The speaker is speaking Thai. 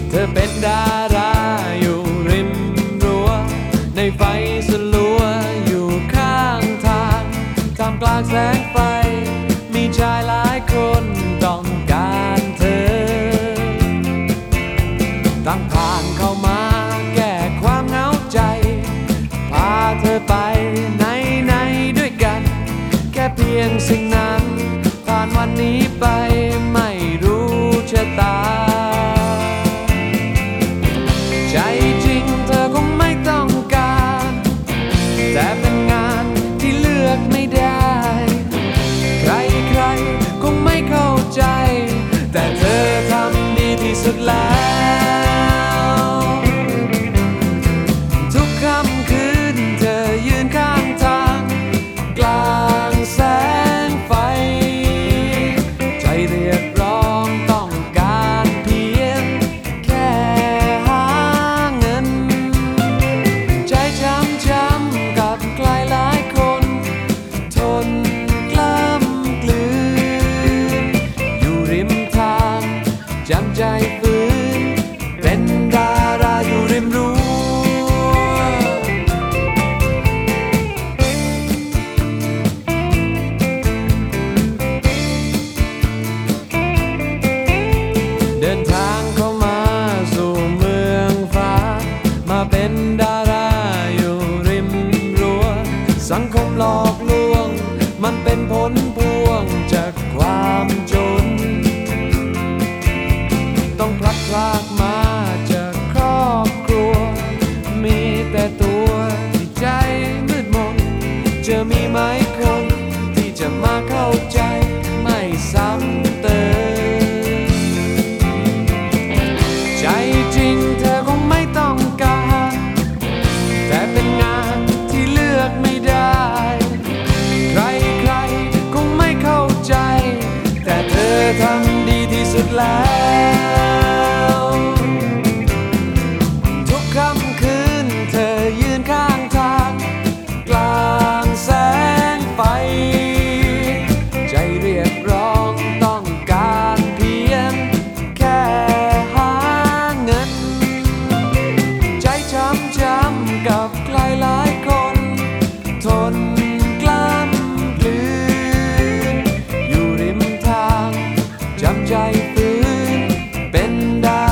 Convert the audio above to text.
เธอเป็นดาราอยู่ริมรั้วในไฟสลัวอยู่ข้างทางท่ามกลางแสงไฟมีชายหลายคนต้องการเธอตั้งผ่านเข้ามาแก้ความเหงาใจพาเธอไปไหนด้วยกันแค่เพียงสิ่งนั้นผ่านวันนี้ไปไม่รู้ชะตาใจจริงเธอคงไม่ต้องการแต่เป็นงานที่เลือกไม่ได้ใครคงไม่เข้าใจแต่เธอทำดีที่สุดแล้วทุกค่ำคืนเธอยืนข้างทางกลางแสงไฟใจเรียกร้องต้องการเพียงแค่หาเงินใจช้ำกับใครหลายคนทนกล้ำกลืนอยู่ริมทางจำใจฝืนเป็นดาราอยู่ริมรั้วเดินทางเข้ามาสู่เมืองฟ้ามาเป็นดาราอยู่ริมรั้วสังคมหลอกลวงมันเป็นผลพวงจากความจนต้องพลัดพรากมาจากครอบครัวมีแต่ตัวที่ใจมืดมนจะมีไหมคนที่จะมาเข้าใจไม่ซ้ำเติมใจจริงเธอคงไม่ต้องการแต่เป็นงานที่เลือกไม่ได้ใครคงไม่เข้าใจแต่เธอทำดีที่สุดแล้วทุกค่ำคืนเธอยืนข้างทางกลางแสงไฟใจเรียกร้องต้องการเพียงแค่หาเงินใจช้ำกับใครหลายคนทนกล้ำกลืนอยู่ริมทางจำใจฝืนเป็นดา